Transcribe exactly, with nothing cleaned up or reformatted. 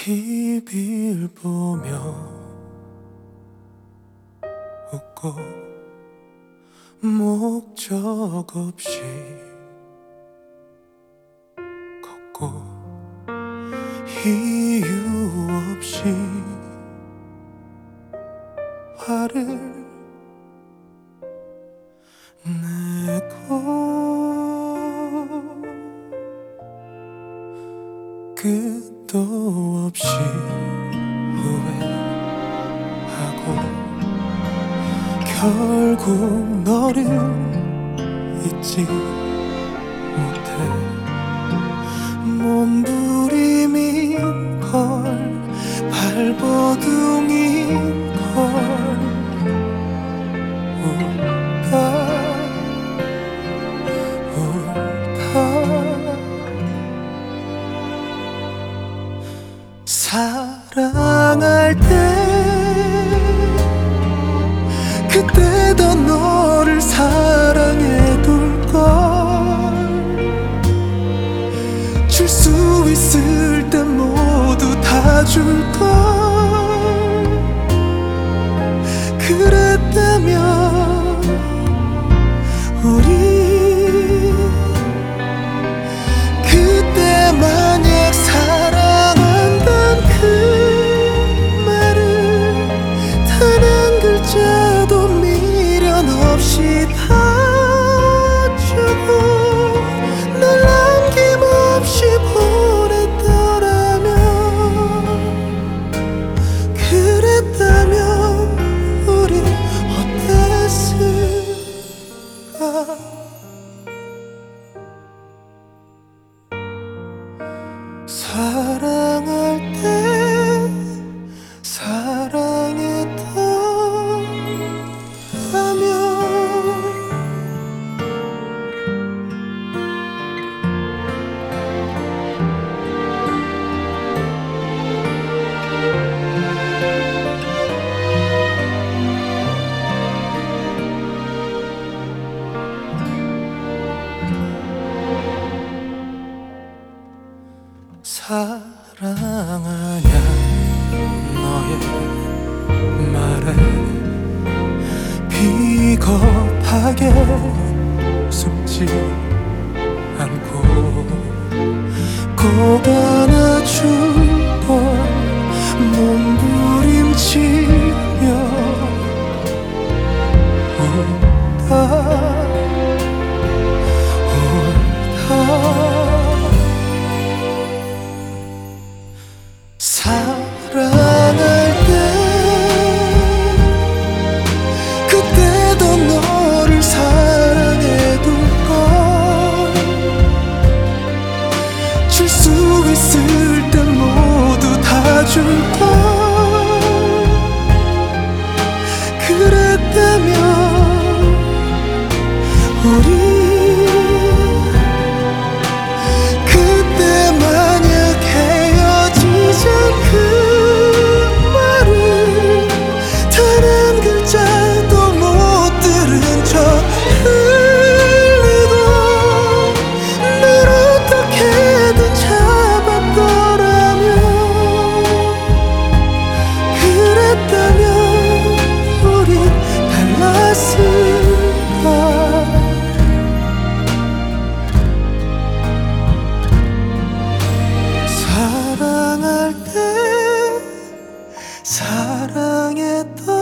티비를 보며 웃고 목적 없이 걷고 이유 없이 화를 내고 끝도 없이 후회하고 결국 너를 잊지 못해 몸부림인 걸 발버둥인 걸 울다 울다 사랑할 때 그때 더 너를 사랑해둘걸 줄 수 있을 때 모두 다 줄걸 그랬다면 우리 그때 만약 사랑한단 그 말을 단 한 글자도 미련 없이 다 주고 널 남김없이 보냈더라면 그랬다면 우린 어땠을까 사랑할 때 사랑했다면 사랑하냐 너의 말에 비겁하게 숨지 않고 꼭 안아줄 걸 몸부림치며 울다 울다 사랑할 때 그때 더 너를 사랑해둘걸 줄 수 있을 때 모두 다 줄걸 그랬다면 우리 그때 만약 헤어지자 그 말을 단 한 글자도 못 들은 척 흘리고 널 어떻게든 잡았더라면 그랬다면 우린 달랐을까 사랑할 때 사랑했던